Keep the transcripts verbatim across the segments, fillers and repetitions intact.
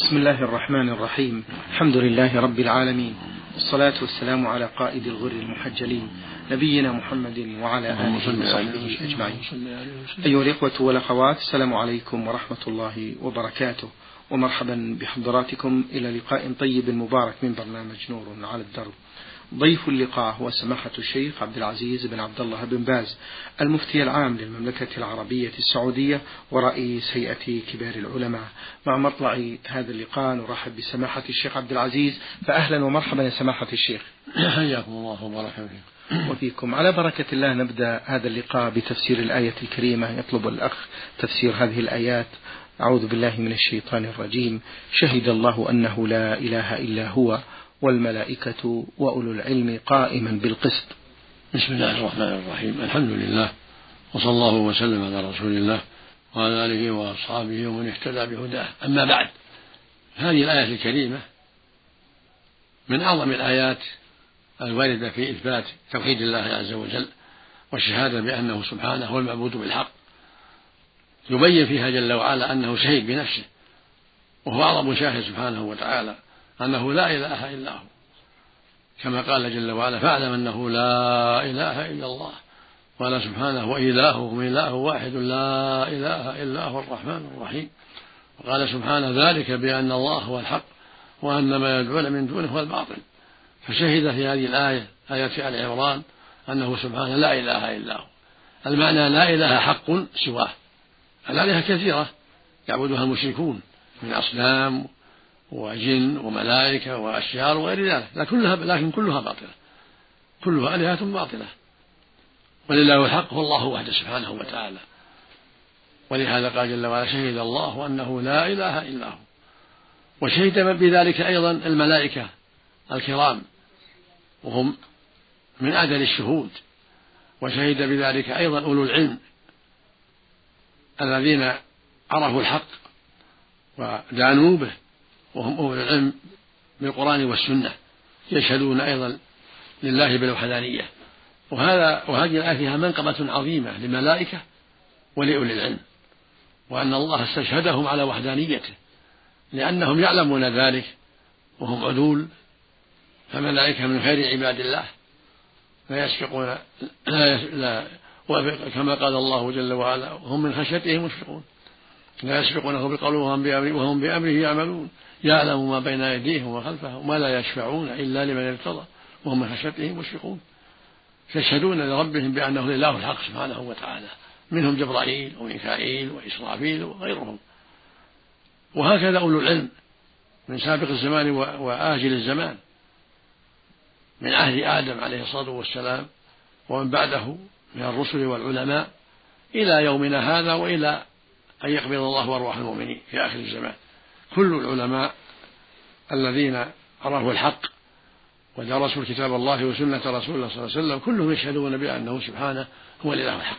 بسم الله الرحمن الرحيم. الحمد لله رب العالمين، والصلاة والسلام على قائد الغر المحجلين نبينا محمد وعلى آله وصحبه أجمعين. أيها الإخوة والأخوات، السلام عليكم ورحمة الله وبركاته، ومرحبا بحضراتكم إلى لقاء طيب مبارك من برنامج نور على الدرب. ضيف اللقاء هو سماحة الشيخ عبد العزيز بن عبد الله بن باز، المفتي العام للمملكة العربية السعودية ورئيس هيئة كبار العلماء. مع مطلع هذا اللقاء نرحب بسماحة الشيخ عبد العزيز، فأهلا ومرحبا يا سماحة الشيخ. حياكم الله وبارك فيكم. وفيكم. على بركة الله نبدأ هذا اللقاء بتفسير الآية الكريمة. يطلب الأخ تفسير هذه الآيات. أعوذ بالله من الشيطان الرجيم. شهد الله أنه لا إله إلا هو والملائكة وأولو العلم قائما بالقسط. بسم الله الرحمن الرحيم. الحمد لله، وصلى الله وسلم على رسول الله وعلى آله وأصحابه ومن اهتدى بهداه. أما بعد، هذه الآية الكريمة من أعظم الآيات الواردة في إثبات توحيد الله عز وجل والشهادة بأنه سبحانه هو المعبود بالحق. يبين فيها جل وعلا أنه شهيد بنفسه، وهو أعظم شاهد سبحانه وتعالى أنه لا إله إلا هو، كما قال جل وعلا: فاعلم أنه لا إله إلا الله. قال سبحانه: وإلههم إله واحد لا إله إلا هو الرحمن الرحيم. وقال سبحانه: ذلك بأن الله هو الحق وأن ما يدعون من دونه هو الباطل. فشهد في هذه الآية آية آل عمران أنه سبحانه لا إله إلا هو. المعنى لا إله حق سواه. الآلهة كثيرة يعبدها المشركون من أصنام وجن وملائكة وأشجار وغير ذلك، لكن كلها باطلة، كلها آلهة باطلة، ولله الحق هو الله وحده سبحانه وتعالى. ولهذا قال جل وعلا: شهد الله أنه لا إله إلا هو. وشهد بذلك أيضا الملائكة الكرام، وهم من أعدل الشهود. وشهد بذلك أيضا أولو العلم الذين عرفوا الحق ودانوا به، وهم أولو العلم بالقرآن والسنة، يشهدون أيضا لله بالوحدانية. وهذا وهذه الآية فيها منقبة عظيمة للملائكة ولأولي العلم، وأن الله استشهدهم على وحدانيته لأنهم يعلمون ذلك وهم عدول. فالملائكة من خير عباد الله لا يسبقون لا, لا كما قال الله جل وعلا: هم من خشيته مشفقون، لا يسبقونه بالقول وهم بأمره يعملون، يعلم ما بين أيديهم وخلفهم ولا يشفعون إلا لمن ارتضى وهم من خشيته مشفقون. يشهدون لربهم بأنه لله الحق سبحانه وتعالى، منهم جبرائيل وميكائيل وإسرافيل وغيرهم. وهكذا أولو العلم من سابق الزمان وآجل الزمان، من عهد آدم عليه الصلاة والسلام ومن بعده من الرسل والعلماء إلى يومنا هذا، وإلى أن يقبض الله أرواح المؤمنين في آخر الزمان. كل العلماء الذين عرفوا الحق ودرسوا كتاب الله وسنة رسول الله صلى الله عليه وسلم كلهم يشهدون بأنه سبحانه هو الإله الحق،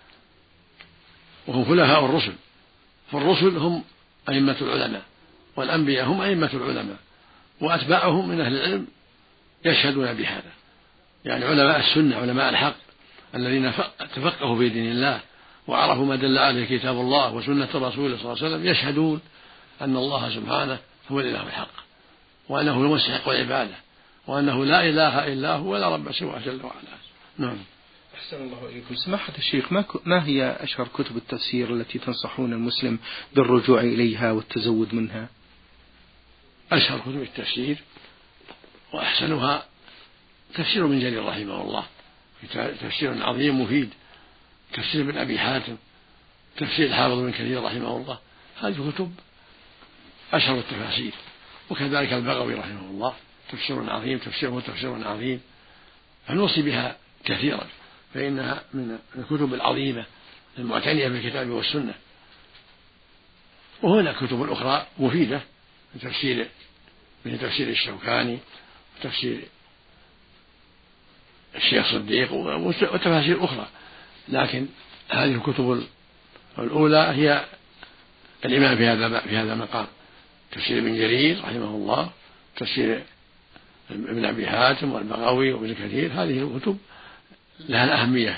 وهم خلفاء الرسل. فالرسل هم أئمة العلماء، والأنبياء هم أئمة العلماء، وأتباعهم من أهل العلم يشهدون بهذا. يعني علماء السنة، علماء الحق الذين تفقهوا في دين الله وعرفوا ما دل عليه كتاب الله وسنة رسوله صلى الله عليه وسلم، يشهدون أن الله سبحانه هو الإله الحق، وأنه المستحق العبادة، وأنه لا إله إلا هو ولا رب سواه جل وعلا. نعم. أحسن الله إليكم. سماحة الشيخ، ما, ما هي أشهر كتب التفسير التي تنصحون المسلم بالرجوع إليها والتزود منها؟ أشهر كتب التفسير وأحسنها تفسير ابن جرير رحمه الله، تفسير عظيم مفيد، تفسير ابن أبي حاتم، تفسير الحافظ بن كثير رحمه الله. هذه كتب أشهر التفاسير. وكذلك البغوي رحمه الله تفسير عظيم، تفسيره تفسير عظيم، فنوصي بها كثيرا، فإنها من الكتب العظيمة المعتنية بالكتاب والسنة. وهنا كتب أخرى مفيدة من تفسير من تفسير الشوكاني وتفسير الشيخ صديق وتفاسير أخرى، لكن هذه الكتب الأولى هي الإمام في هذا في هذا المقام: تفسير ابن جرير رحمه الله، تفسير ابن أبي حاتم والبغوي وابن كثير. هذه الكتب لها الأهمية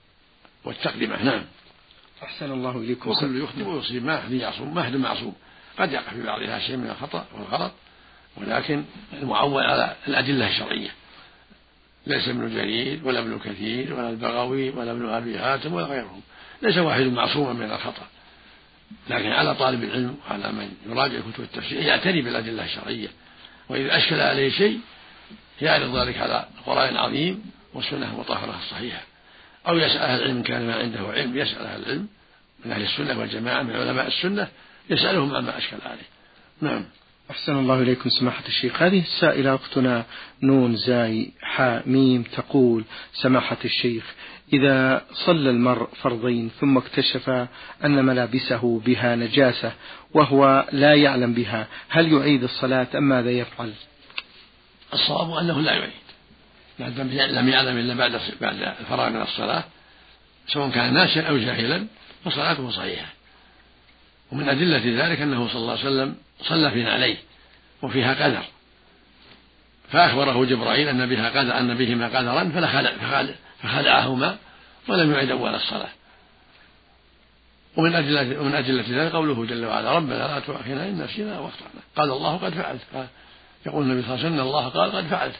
والتقدمة. نعم. أحسن الله إليكم. وكل يخطئ ويصيب، ما أحد معصوم، ما أحد معصوم. قد يقع في بعضها شيء من الخطأ والغلط، ولكن المعول على الأدلة الشرعية، ليس ابن جرير ولا ابن كثير ولا البغوي ولا ابن أبي حاتم ولا غيرهم، ليس واحد معصوما من الخطأ، لكن على طالب العلم وعلى من يراجع كتب التفسير يعتني بالأدلة الشرعية، وإذا أشكل عليه شيء يعرض ذلك على القرآن العظيم والسنة المطهرة الصحيحة، أو يسأل أهل العلم كان ما عنده علم، يسأل أهل العلم من أهل السنة والجماعة من علماء السنة يسألهم عما أشكل عليه. نعم. أحسن الله إليكم سماحة الشيخ. هذه السائلة أختنا نون زاي حاء ميم تقول: سماحة الشيخ، إذا صلى المرء فرضين ثم اكتشف أن ملابسه بها نجاسة وهو لا يعلم بها، هل يعيد الصلاة أم ماذا يفعل؟ الصواب أنه لا يعيد، ما دام لم يعلم إلا بعد بعد الفراغ من الصلاة، سواء كان ناسيا أو جاهلا فصلاته صحيحة. ومن أدلة ذلك أنه صلى الله عليه وسلم صلى في نعليه وفيها قدر، فأخبره جبرائيل أن بها قدر أن بهما قدرا فخلعهما ولم يعد أول الصلاة. ومن أدلة ومن أدلة ذلك قوله جل وعلا: ربنا لا تؤاخذنا إن نسينا واخطأنا، قال الله قد فعلت، يقول النبي صلى الله عليه وسلم: الله قال قد فعلت.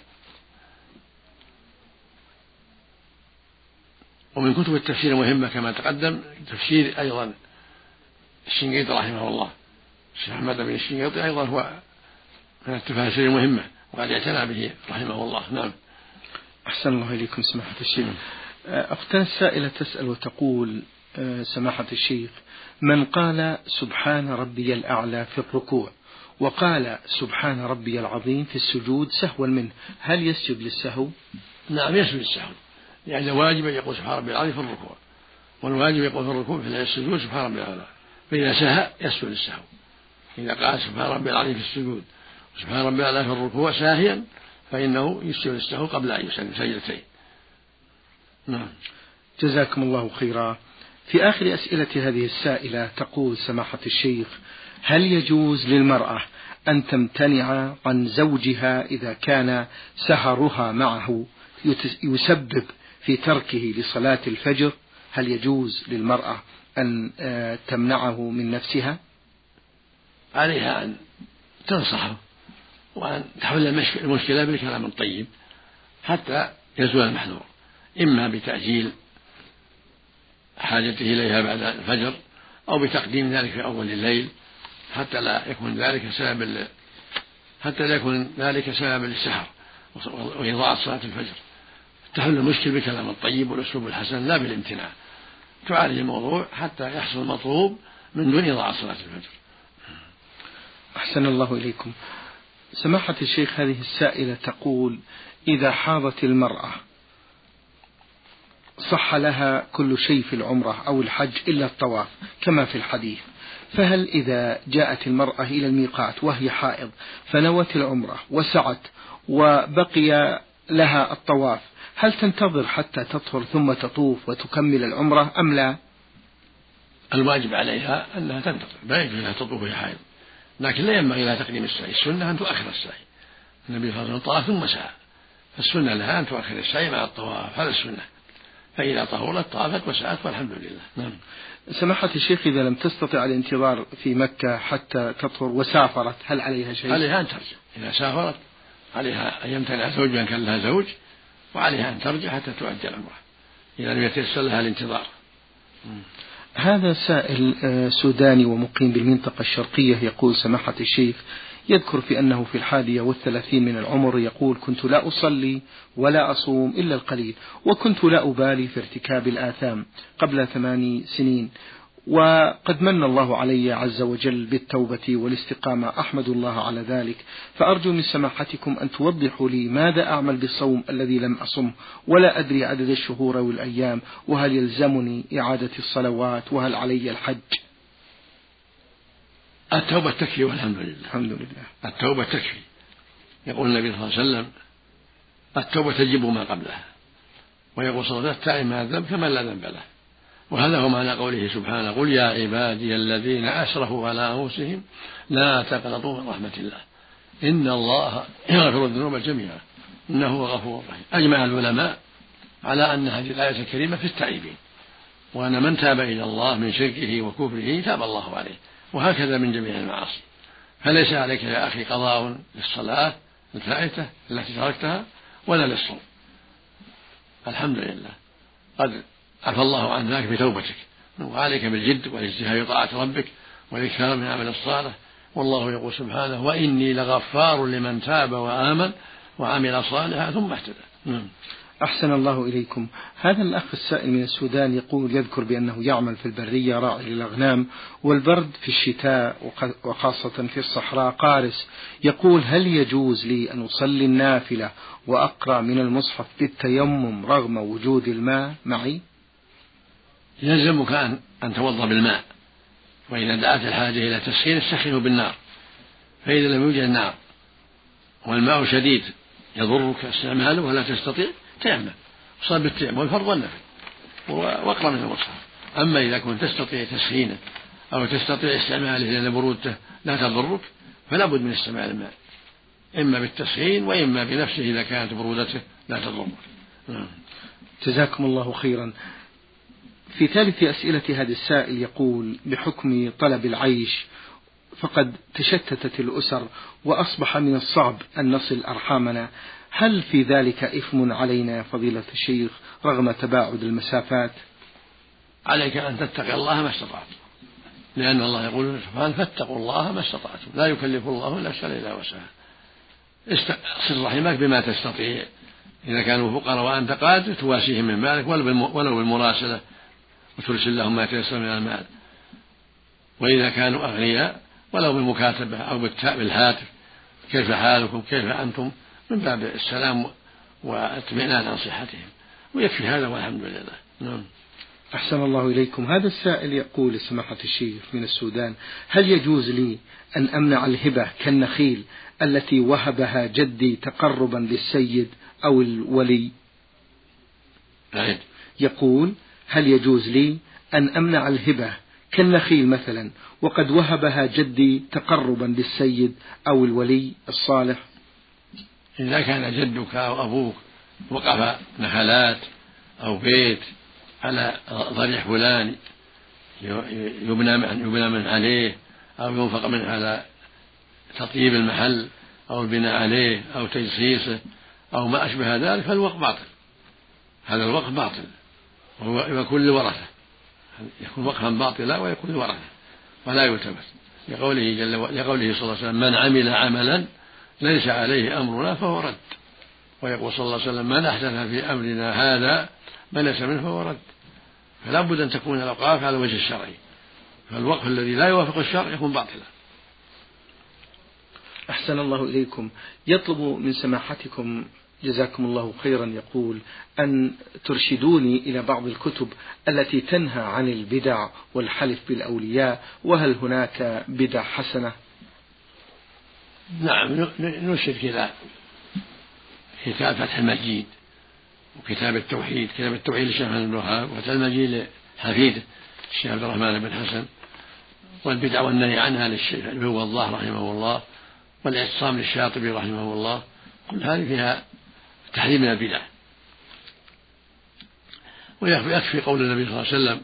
ومن كتب التفسير المهمة كما تقدم تفسير أيضا الشنقيطي رحمه الله، الشيخ أحمد بن الشنقيطي أيضا هو من التفاسير المهمة وقد اعتنى به رحمه الله. نعم. أحسن الله إليكم سماحة الشيخ. أختنا السائلة تسأل وتقول: سماحة الشيخ، من قال سبحان ربي الأعلى في الركوع وقال سبحان ربي العظيم في السجود سهوا منه، هل يسجد للسهو؟ نعم يسجد للسهو، يعني واجب يقول سبحان ربي العظيم في الركوع، والواجب يقول في الركوع في السجود سبحان ربي الأعلى، فإذا سهى يسجد للسهو. إذا قال سبحان ربي العظيم في السجود وسبحان ربي الأعلى في الركوع ساهيا فإنه يسجد للسهو قبل أن يسلم سجدتين. نعم. جزاكم الله خيرا. في آخر أسئلة هذه السائلة تقول: سماحة الشيخ، هل يجوز للمرأة أن تمتنع عن زوجها إذا كان سهرها معه يسبب في تركه لصلاة الفجر؟ هل يجوز للمرأة أن تمنعه من نفسها؟ عليها أن تنصحه وأن تحل المشكلة بالكلام الطيب حتى يزول المحذور، إما بتأجيل حاجته إليها بعد الفجر أو بتقديم ذلك في أول الليل حتى لا يكون ذلك سبب حتى لا يكون ذلك سبب للسهر وإضاعة صلاة الفجر. تحل المشكل بالكلام الطيب والأسلوب الحسن لا بالامتناع، تعالج الموضوع حتى يحصل المطلوب من دون إضاعة صلاة الفجر. أحسن الله إليكم. سماحة الشيخ، هذه السائلة تقول: إذا حاضت المرأة صح لها كل شيء في العمرة أو الحج إلا الطواف كما في الحديث، فهل إذا جاءت المرأة إلى الميقات وهي حائض فنوت العمرة وسعت وبقي لها الطواف، هل تنتظر حتى تطهر ثم تطوف وتكمل العمرة أم لا؟ الواجب عليها أنها تنتظر، لا يجوز لها تطوف وهي حائض، لكن لا ينبغي لها تقديم السعي، السنة أن تؤخر السعي، النبي صلى الله عليه وسلم طاف ثم سعى، فالسنة لها أن تؤخر السعي مع الطواف، هذا السنة، فإذا طهرت طافت وسعت والحمد لله. نعم. سماحة الشيخ، إذا لم تستطع الانتظار في مكة حتى تطهر وسافرت هل عليها شيء؟ عليها أن ترجع، إذا سافرت عليها أن يمتنع زوجها كان لها زوج، وعليها أن ترجع حتى تؤدي العمرة إذا لم يتيسر لها الانتظار. هذا سائل سوداني ومقيم بالمنطقة الشرقية يقول: سماحة الشيخ، يذكر في أنه في الحادية والثلاثين من العمر يقول: كنت لا أصلي ولا أصوم إلا القليل، وكنت لا أبالي في ارتكاب الآثام قبل ثماني سنين، وقد من الله علي عز وجل بالتوبة والاستقامة، أحمد الله على ذلك، فأرجو من سماحتكم أن توضحوا لي ماذا أعمل بالصوم الذي لم أصم ولا أدري عدد الشهور والأيام، وهل يلزمني إعادة الصلوات، وهل علي الحج؟ التوبة تكفي والحمد لله. الحمد لله. التوبة تكفي، يقول النبي صلى الله عليه وسلم: التوبة تجب ما قبلها، ويقول صلى الله عليه وسلم: التائب من الذنب كمن لا ذنب له. وهذا هو معنى قوله سبحانه: قل يا عبادي الذين أسرفوا على أنفسهم لا تقنطوا من رحمة الله إن الله يغفر الذنوب جميعا إنه هو غفور رحيم. أجمع العلماء على أن هذه الآية الكريمة في التائبين، وأن من تاب إلى الله من شركه وكفره تاب الله عليه، وهكذا من جميع المعاصي. فليس عليك يا أخي قضاء للصلاة الفائتة التي تركتها ولا للصوم. الحمد لله قد عفى الله عن ذلك بتوبتك، وعليك بالجد والاجتهاد بطاعة ربك والإكثار من عمل الصالح. والله يقول سبحانه: وإني لغفار لمن تاب وآمن وعمل صالحا ثم اهتدى. أحسن الله إليكم. هذا الأخ السائل من السودان يقول يذكر بأنه يعمل في البرية راعي للأغنام، والبرد في الشتاء وخاصة في الصحراء قارس. يقول: هل يجوز لي أن أصلي النافلة وأقرأ من المصحف بالتيمم رغم وجود الماء معي؟ يلزمك أن أن توضأ بالماء، وإذا دعت الحاجة إلى تسخين استخدمه بالنار، فإذا لم يوجد نار والماء شديد يضرك استعماله ولا تستطيع تيمم، صاب بالتيمم والفرض والنفل واقرأ من المصحف. أما إذا كنت تستطيع تسخينه أو تستطيع استعماله لأن برودته لا تضرك فلا بد من استعمال الماء، إما بالتسخين وإما بنفسه إذا كانت برودته لا تضرك. جزاكم الله خيرا. في ثالث أسئلة هذا السائل يقول: بحكم طلب العيش فقد تشتتت الأسر وأصبح من الصعب أن نصل أرحامنا، هل في ذلك إثم علينا يا فضيلة الشيخ رغم تباعد المسافات؟ عليك أن تتقي الله ما استطعت، لأن الله يقول سبحانه: فاتقوا الله ما استطعتم لا يكلف الله نفسا إلا وسعها. صل رحمك بما تستطيع، إذا كانوا فقراء وأنت قادر تواسيهم من مالك ولو بالمراسلة وترسل لهم ما يتيسر من المال، وإذا كانوا أغنياء ولو بالمكاتبة أو بالهاتف: كيف حالكم كيف أنتم، من باب السلام واطمئنان عن صحتهم، ويكفي هذا والحمد لله. نعم. أحسن الله إليكم. هذا السائل يقول: سماحة الشيخ من السودان: هل يجوز لي أن أمنع الهبة كالنخيل التي وهبها جدي تقربا للسيد أو الولي؟ عيد. يقول: هل يجوز لي أن أمنع الهبة كالنخيل مثلا وقد وهبها جدي تقربا للسيد أو الولي الصالح؟ إذا كان جدك أو أبوك وقف نخلات أو بيت على ضريح فلان يبنى يبنى من عليه أو ينفق منه على تطيب المحل أو البناء عليه أو تجصيصه أو ما أشبه ذلك، فالوقف باطل. هذا الوقف باطل ويكون للورثة، يكون وقفا باطلا ويكون للورثة ولا يلتمس، لقوله جل لقوله صلى الله عليه وسلم: من عمل عملا ليس عليه أمرنا فهو رد. ويقول صلى الله عليه وسلم: من أحدث في أمرنا هذا ما ليس منه فهو رد. فلا بد أن تكون الأوقاف على الوجه الشرعي، فالوقف الذي لا يوافق الشرع يكون باطلا. أحسن الله إليكم. يطلب من سماحتكم جزاكم الله خيرا، يقول: أن ترشدوني إلى بعض الكتب التي تنهى عن البدع والحلف بالأولياء، وهل هناك بدع حسنة؟ نعم، نرشد كذا كتاب فتح المجيد وكتاب التوحيد، كتاب التوحيد للشيخ محمد بن الوهاب، وفتح المجيد لحفيده الشيخ عبد الرحمن بن حسن، والبدع والنهي عنها للشيخ هو الله رحمه الله، والاعتصام للشاطبي رحمه الله، كل هذه فيها تحذير من البدع. ويكفي قول النبي صلى الله عليه وسلم: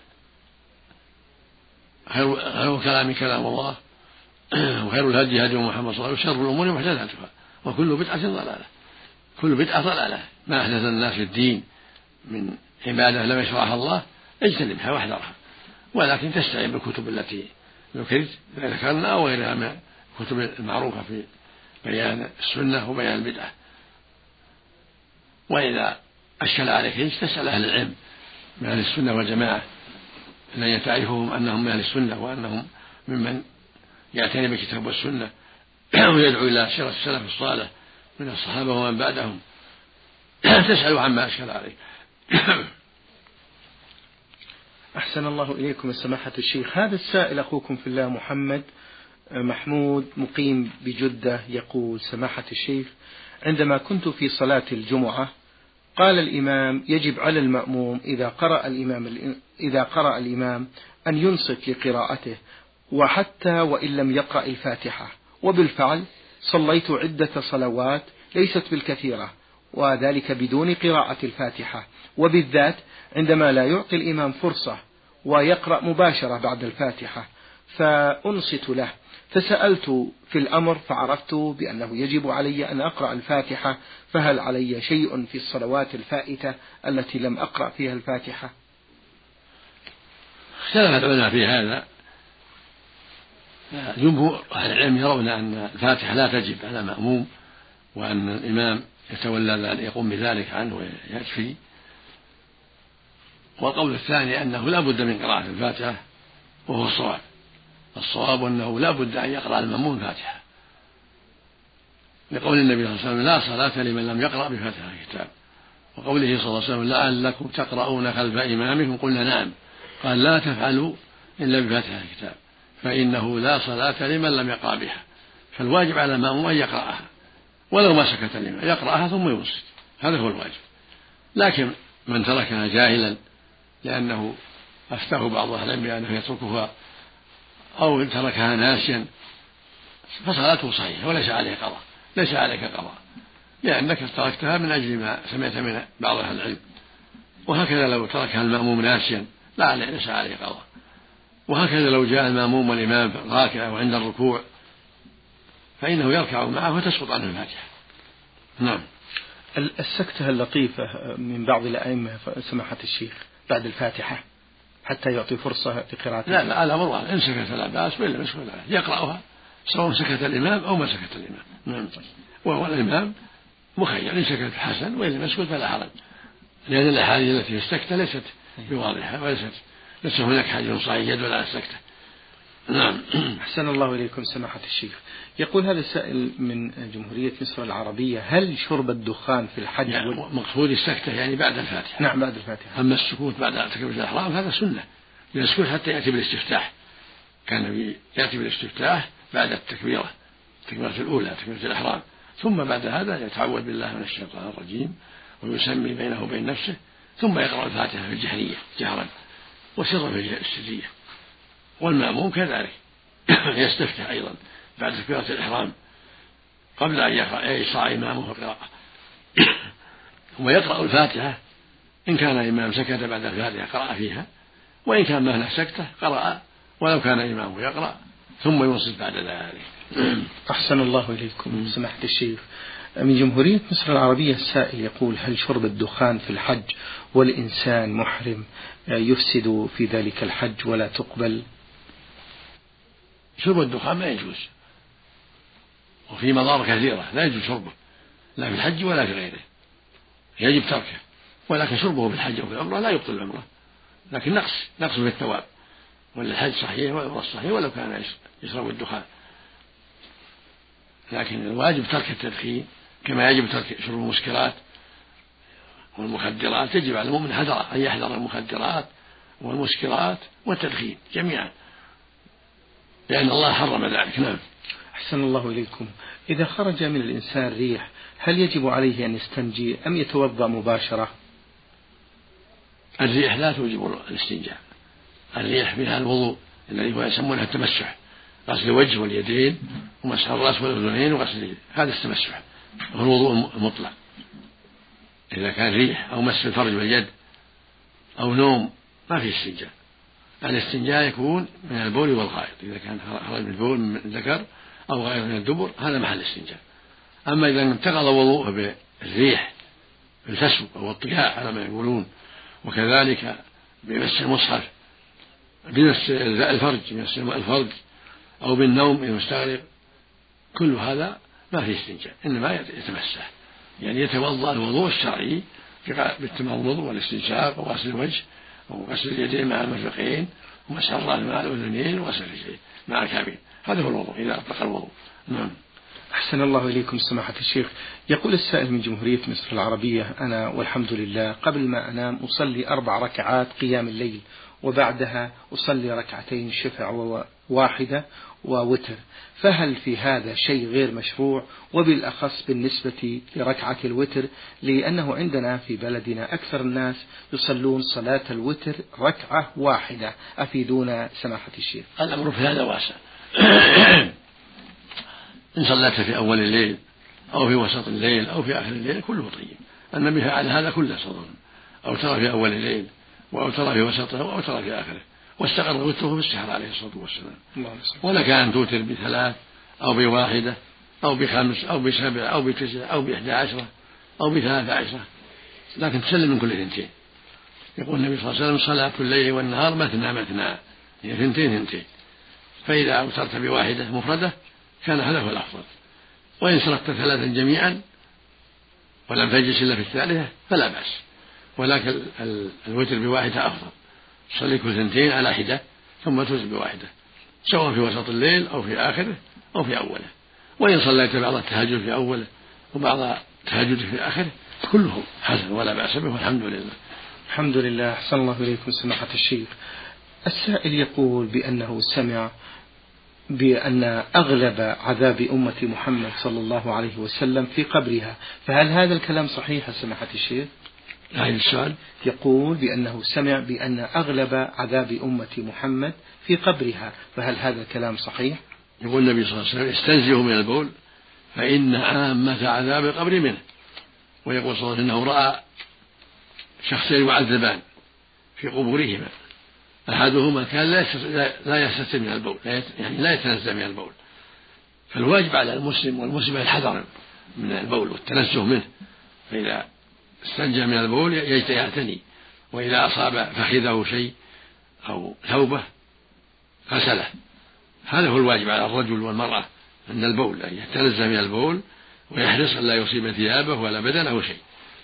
خير كلام كلام الله وخير الهدي هدي محمد صلى الله عليه وسلم وشر الأمور محدثاتها وكل بدعة ضلالة. كل بدعة ضلالة، ما أحدث الناس في الدين من عبادة لم يشرعها الله اجتنبها واحذرها، ولكن تستعين بالكتب التي ذكرنا أو غيرها من الكتب المعروفة في بيان السنة وبيان البدعة. وإذا أشكل عليك تسأل أهل العلم من أهل السنة والجماعة الذين تعرفهم أنهم من أهل السنة وأنهم ممن يعتني بالكتاب والسنة ويدعو إلى سيرة السلف الصالح من الصحابة ومن بعدهم، تسألوا عما أشكل عليك. أحسن الله إليكم سماحة الشيخ. هذا السائل أخوكم في الله محمد محمود مقيم بجدة يقول: سماحة الشيخ، عندما كنت في صلاة الجمعة قال الإمام: يجب على المأموم إذا قرأ الإمام إذا قرأ الإمام أن ينصت لقراءته وحتى وإن لم يقرأ الفاتحة. وبالفعل صليت عدة صلوات ليست بالكثيرة، وذلك بدون قراءة الفاتحة، وبالذات عندما لا يعطي الإمام فرصة ويقرأ مباشرة بعد الفاتحة. فأنصت له، فسألت في الأمر فعرفت بأنه يجب علي أن أقرأ الفاتحة، فهل علي شيء في الصلوات الفائتة التي لم أقرأ فيها الفاتحة؟ اختلف العلماء في هذا. جمهور أهل العلم يرون أن الفاتحة لا تجب على مأموم، وأن الإمام يتولى ذلك يقوم بذلك عنه ويكفي. والقول الثاني أنه لا بد من قراءة الفاتحة، وهو الصواب. الصواب أنه لا بد أن يقرأ المأموم الفاتحة، لقول النبي صلى الله عليه وسلم: لا صلاة لمن لم يقرأ بفاتحة الكتاب. وقوله صلى الله عليه وسلم: لعلكم تقرؤون خلف إمامكم. قلنا: نعم. قال: لا تفعلوا إلا بفاتحة الكتاب فإنه لا صلاة لمن لم يقرأ بها. فالواجب على المأموم أن يقرأها ولو ما سكت الإمام، يقرأها ثم ينصت، هذا هو الواجب. لكن من تركها جاهلا لأنه أفتاه بعض أهل العلم بأنه يتركها أو تركها ناسيا فصلاته صحيحة وليس عليه قضاء، ليس عليك قضاء، لأنك تركتها من أجل ما سمعت من بعض أهل العلم. وهكذا لو تركها المأموم ناسيا لا عليه، ليس عليه قضاء. وهكذا لو جاء المأموم والإمام راكع وعند الركوع فإنه يركع معه وتسقط عنه الفاتحة. نعم. السكتة اللطيفة من بعض الأئمة سماحة الشيخ بعد الفاتحة حتى يعطي فرصة لقراءة. لا لا، الأمر واحد، إن سكت لا بأس وإلا مش يقرأها سواء سكت الإمام أو ما سكت الإمام. نعم. وهو الإمام مخير، إن سكت حسن وإلا مسكت فلا حرج، لأن الأحاديث التي في السكتة ليست بواضحة وليست ليس هناك حديث صحيح ولا السكتة. نعم. أحسن الله إليكم سماحة الشيخ. يقول هذا السائل من جمهورية مصر العربية: هل شرب الدخان في الحج يعني وال... مقصود السكتة يعني بعد الفاتحة. نعم بعد الفاتحة. أما السكوت بعد تكبيرة الإحرام هذا سنة، يسكت حتى يأتي بالاستفتاح. كان يأتي بالاستفتاح بعد التكبيرة، التكبيرة الأولى تكبيرة الإحرام، ثم بعد هذا يتعوذ بالله من الشيطان الرجيم ويسمي بينه وبين نفسه، ثم يقرأ الفاتحة في الجهرية جهرا وسرا في السرية. والمأموم كذلك يستفتح أيضا بعد تكبيرة الإحرام قبل أن يشرع إمامه القراءة، ثم يقرأ الفاتحة. إن كان إمام سكت بعد الفاتحة قرأ فيها، وإن كان ما هنا سكتة قرأ ولو كان إمامه يقرأ ثم ينصت بعد ذلك. أحسن الله إليكم سماحة الشيخ. من جمهورية مصر العربية السائل يقول: هل شرب الدخان في الحج والإنسان محرم يفسد في ذلك الحج ولا تقبل؟ شرب الدخان ما يجوز، وفي مضار كثيرة لا يجوز شربه لا في الحج ولا في غيره، يجب تركه. ولكن شربه في الحج أو في العمرة لا يبطل العمرة، لكن نقص نقص في الثواب، ولا الحج صحيح والعمرة صحيح ولو كان يشرب الدخان. لكن الواجب ترك التدخين كما يجب ترك شرب المسكرات والمخدرات. يجب على المؤمن حذر أن يحذر المخدرات والمسكرات والتدخين جميعا، لأن الله حرم ذلك. نعم. أحسن الله إليكم. إذا خرج من الإنسان ريح هل يجب عليه أن يستنجي أم يتوضأ مباشرة؟ الريح لا توجب الاستنجاء، الريح فيها الوضوء الذي هو يسمونه التمسح، غسل الوجه واليدين ومسح الرأس والأذنين وغسل اليدين، هذا التمسح هو الوضوء المطلق. إذا كان ريح أو مس الفرج واليد أو نوم ما فيه استنجاء. الاستنجاء يكون من البول والغائط، إذا كان خرج من البول من الذكر أو غائط من الدبر هذا محل الاستنجاء. أما إذا انتقض وضوءه بالريح بالفسو أو الطياح على ما يقولون، وكذلك بمس المصحف، بمس الفرج بمس الفرج أو بالنوم المستغرق، كل هذا ما فيه استنجاء، إنما يتمسح، يعني يتوضأ الوضوء الشرعي بالتمضمض والاستنشاق وغسل الوجه وغسل اليدين مع المرفقين ومسح الرأس مع الأذنين وغسل الرجلين مع الكعبين، هذا هو الوضوء إذا أطلق الوضوء. نعم. أحسن الله إليكم سماحة الشيخ. يقول السائل من جمهورية مصر العربية: أنا والحمد لله قبل ما أنام أصلي أربع ركعات قيام الليل، وبعدها أصلي ركعتين شفع واحدة ووتر، فهل في هذا شيء غير مشروع؟ وبالأخص بالنسبة لركعة الوتر، لأنه عندنا في بلدنا أكثر الناس يصلون صلاة الوتر ركعة واحدة، أفيدونا سماحة الشيخ. الأمر في هذا واسع. إن صليت في أول الليل أو في وسط الليل أو في آخر الليل كله طيب، النبي فعل هذا كله صلى الله عليه وسلم، أو ترى في أول الليل أو ترى في وسطه أو ترى في آخره، واستقر وتره في السحر عليه الصلاة والسلام. ولك أن توتر بثلاث أو بواحدة أو بخمس أو بسبع أو بتسع أو بإحدى عشرة أو بثلاث عشرة، لكن تسلم من كل اثنتين. يقول النبي صلى الله عليه وسلم: صلاة الليل والنهار مثنى مثنى، هي ثنتين ثنتين، فإذا أوترت بواحدة مفردة كان هذا هو الأفضل، وإن سرقت ثلاثا جميعا ولم تجلس إلا في الثالثة فلا بأس، ولكن الوتر بواحدة أفضل. صلي كل ثنتين على حدة ثم توتر بواحدة، سواء في وسط الليل أو في آخره أو في أوله. وإن صليت بعض التهجد في أوله وبعض التهجد في آخره كله حسن ولا بأس به، والحمد لله. الحمد لله. أحسن الله إليكم سماحة الشيخ. السائل يقول بأنه سمع بأن أغلب عذاب أمة محمد صلى الله عليه وسلم في قبرها، فهل هذا الكلام صحيح سماحة الشيخ؟ هذا السؤال. يقول بأنه سمع بأن أغلب عذاب أمة محمد في قبرها، فهل هذا الكلام صحيح؟ يقول النبي صلى الله عليه وسلم: استنزهوا من البول فإن عامة عذاب القبر منه. ويقول صلى الله عليه وسلم: إنه رأى شخصين يعذبان في قبورهما، أحدهما كان لا يستتر من البول، يعني لا يتنزه من البول، فالواجب على المسلم والمسلمة الحذر من البول والتنزه منه، فإذا استنجى من البول يعتني، وإذا أصاب فخذه شيء أو ثوبه غسله. هذا هو الواجب على الرجل والمرأة عند البول، أن يتنزه من البول ويحرص أن لا يصيب ثيابه ولا بدنه شيء.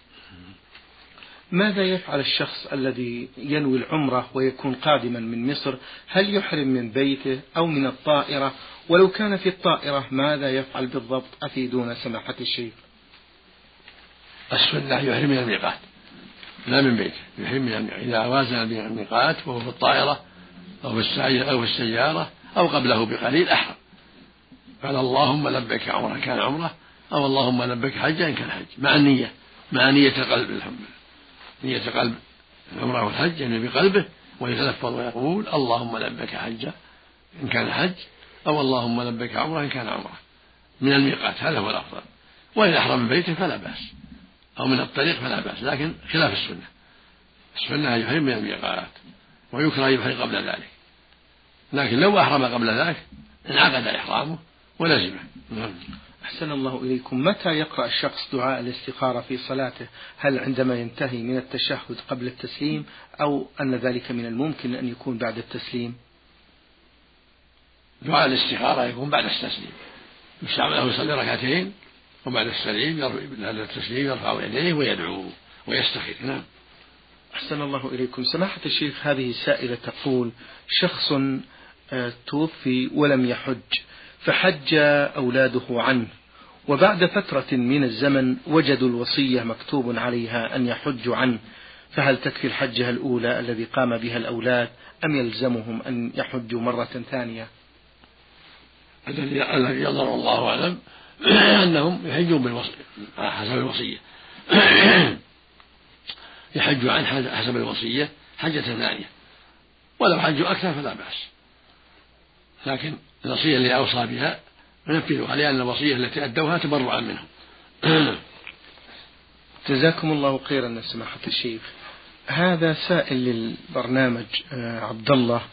ماذا يفعل الشخص الذي ينوي العمرة ويكون قادما من مصر؟ هل يحرم من بيته أو من الطائرة؟ ولو كان في الطائرة ماذا يفعل بالضبط؟ أفيدونا سماحة الشيخ. السنة يحرم من الميقات لا من بيته، يحرم من الميقات إذا وازن الميقات وهو في الطائرة أو في السعي أو في السيارة أو قبله بقليل أحرم، قال: اللهم لبيك عمرة كان عمرة، أو اللهم لبيك حجة إن كان حج، مع النية، مع نية قلب الحمد، نية قلب العمرة والحج يعني بقلبه، ويتلفظ ويقول: اللهم لبيك حجة إن كان حج، أو اللهم لبيك عمرة إن كان عمرة، من الميقات، هذا هو الأفضل. وإن أحرم من بيته فلا بأس، أو من الطريق فلا بأس، لكن خلاف السنة. السنة يحرم من الميقات، ويكره يحرم قبل ذلك، لكن لو أحرم قبل ذلك انعقد إحرامه ولزمه. أحسن الله إليكم. متى يقرأ الشخص دعاء الاستخارة في صلاته؟ هل عندما ينتهي من التشهد قبل التسليم، أو أن ذلك من الممكن أن يكون بعد التسليم؟ دعاء الاستخارة يكون بعد التسليم، يشرع له يصلي ركعتين وبعد التسليم يرفع التسليم يرفع يديه ويدعو ويستخير. نعم. أحسن الله إليكم. سماحة الشيخ، هذه سائلة تقول: شخص توفي ولم يحج، فحج أولاده عنه، وبعد فترة من الزمن وجدوا الوصية مكتوب عليها أن يحجوا عنه، فهل تكفي الحجة الأولى الذي قام بها الأولاد، أم يلزمهم أن يحجوا مرة ثانية؟ الذي يظهر الله أعلم أنهم يحجون حسب الوصية يحجوا عن حسب الوصية حجة ثانية، ولو حجوا أكثر فلا بأس، لكن الوصية اللي أوصى بها ننفذها، لأن الوصية التي أدوها تبرعا منهم. جزاكم الله خيرا سماحة الشيخ. هذا سائل للبرنامج عبد الله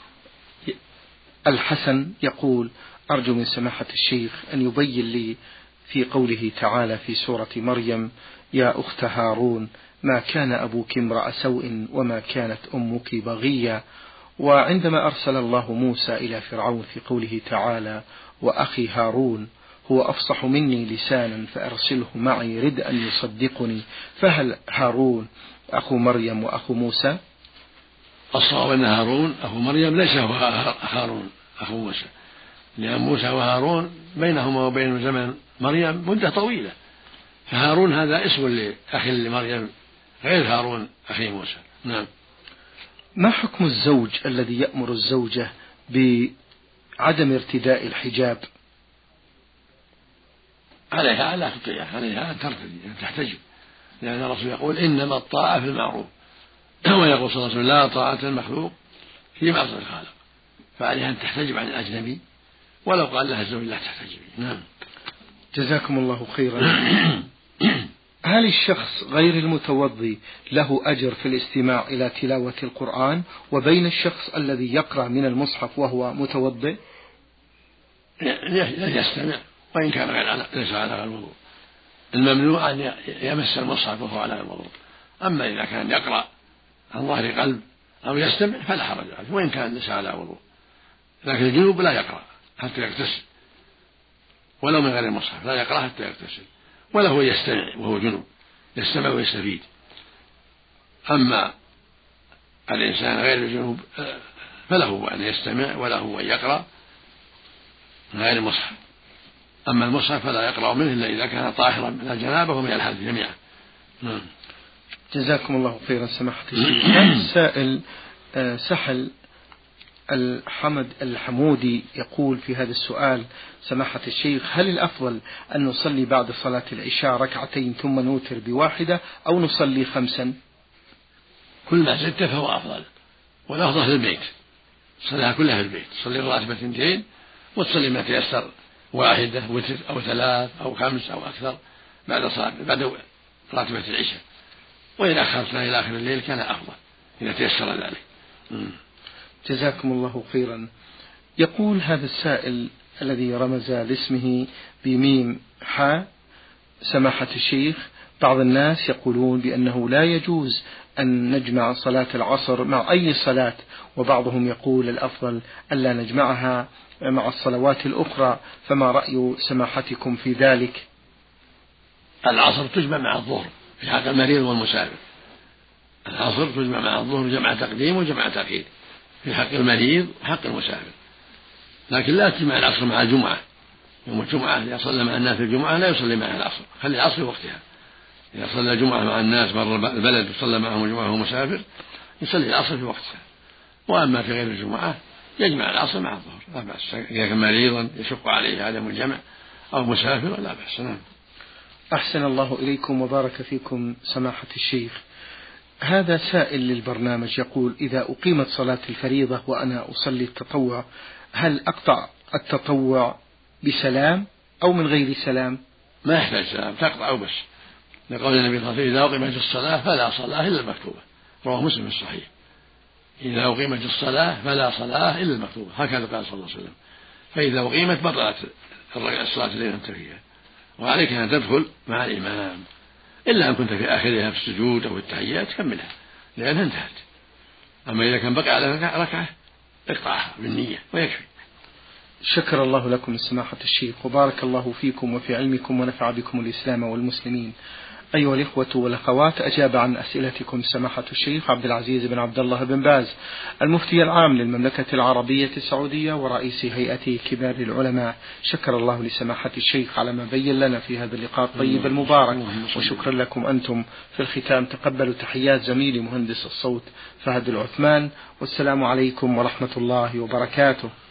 الحسن يقول: أرجو من سماحة الشيخ أن يبين لي في قوله تعالى في سورة مريم: يا أخت هارون ما كان أبوك امرأ سوء وما كانت أمك بغيا، وعندما أرسل الله موسى إلى فرعون في قوله تعالى: وأخي هارون هو أفصح مني لسانا فأرسله معي رد أن يصدقني، فهل هارون أخو مريم وأخو موسى؟ الصواب أن هارون أخو مريم ليس هو هارون أخو موسى، لأن موسى وهارون بينهما وبين زمن مريم مدة طويلة، فهارون هذا اسم لأخ لمريم غير هارون أخي موسى. نعم. ما حكم الزوج الذي يأمر الزوجة بعدم ارتداء الحجاب؟ عليها لا تطيعها، عليها أن ترتدي أن تحتجب، لأن الرسول يقول: إنما الطاعة في المعروف، ويقول صلى الله عليه وسلم: لا طاعة المخلوق في معصية الخالق، فعليها أن تحتجب عن الأجنبي ولو قال لها الزوج لا تحتجبي. نعم. جزاكم الله خيرا. هل الشخص غير المتوضي له أجر في الاستماع إلى تلاوة القرآن وبين الشخص الذي يقرأ من المصحف وهو متوضئ؟ يستمع وإن كان غير ليس على غير الوضوء. الممنوع أن يمس المصحف وهو على الوضوء. أما إذا كان يقرأ عن ظهر قلب أو يستمع فلا حرج عليه وإن كان ليس على وضوء. لكن الجنوب لا يقرأ حتى يغتسل ولو من غير المصحف، لا يقرأ حتى يغتسل، ولا هو يستمع وهو جنوب، يستمع ويستفيد. أما الإنسان غير الجنوب فله أن يستمع وله أن يقرأ من غير المصحف. أما المصحف فلا يقرأ منه إلا إذا كان طاهرا من الجنابة ومن الحدث جميعا. نعم. جزاكم الله خيرا سماحة الشيخ. هذا السائل سحل الحمد الحمودي يقول في هذا السؤال: سماحة الشيخ، هل الأفضل أن نصلي بعد صلاة العشاء ركعتين ثم نوتر بواحدة أو نصلي خمسا؟ كل ما زدت فهو أفضل، والأفضل في البيت، صليها كلها في البيت، تصلي الراتبة اثنتين وتصلي ما تيسر، واحدة وتر أو ثلاث أو خمس أو أكثر بعد صلاة بعد راتبة العشاء، وإن أخرتنا إلى آخر الليل كان أفضل إذا تيسر ذلك. جزاكم الله خيرا. يقول هذا السائل الذي رمز لاسمه بميم حاء: سماحة الشيخ، بعض الناس يقولون بأنه لا يجوز أن نجمع صلاة العصر مع أي صلاة، وبعضهم يقول الأفضل ألا نجمعها مع الصلوات الأخرى، فما رأي سماحتكم في ذلك؟ العصر تجمع مع الظهر في حق المريض والمسافر، العصر تجمع مع الظهر جمع تقديم وجمع تأخير في حق المريض وحق المسافر، لكن لا تجمع العصر مع الجمعة. يوم الجمعة إذا صلى مع الناس الجمعة لا يصلي معها العصر، خلي العصر في وقتها. إذا صلى الجمعة مع الناس مر البلد وصلى معهم الجمعة وهو مسافر يصلي العصر في وقتها. وأما في غير الجمعة يجمع العصر مع الظهر لا بأس، إذا كان مريضا يشق عليه عدم الجمع أو مسافر لا بأس. نعم. أحسن الله إليكم وبارك فيكم سماحة الشيخ. هذا سائل للبرنامج يقول: إذا أقيمت صلاة الفريضة وأنا أصلي التطوع، هل أقطع التطوع بسلام أو من غير سلام؟ ما يحتاج سلام، تقطع بس، لقول النبي صلى الله عليه وسلم: إذا أقيمت الصلاة فلا صلاة إلا المكتوبة، رواه مسلم في الصحيح. إذا أقيمت الصلاة فلا صلاة إلا المكتوبة، هكذا قال صلى الله عليه وسلم. فإذا أقيمت بطلت الصلاة التي أنت فيها، وعليك أن تدخل مع الإمام، إلا أن كنت في آخرها في السجود أو في التحيات كملها لأنها انتهت. أما إذا كان بقي على ركعة اقطعها بالنية ويكفي. شكر الله لكم سماحة الشيخ وبارك الله فيكم وفي علمكم ونفع بكم الإسلام والمسلمين. أيها الإخوة والأخوات، أجاب عن أسئلتكم سماحة الشيخ عبد العزيز بن عبد الله بن باز المفتي العام للمملكة العربية السعودية ورئيس هيئة كبار العلماء. شكر الله لسماحة الشيخ على ما بين لنا في هذا اللقاء الطيب المبارك، وشكرا لكم أنتم. في الختام تقبلوا تحيات زميلي مهندس الصوت فهد العثمان، والسلام عليكم ورحمة الله وبركاته.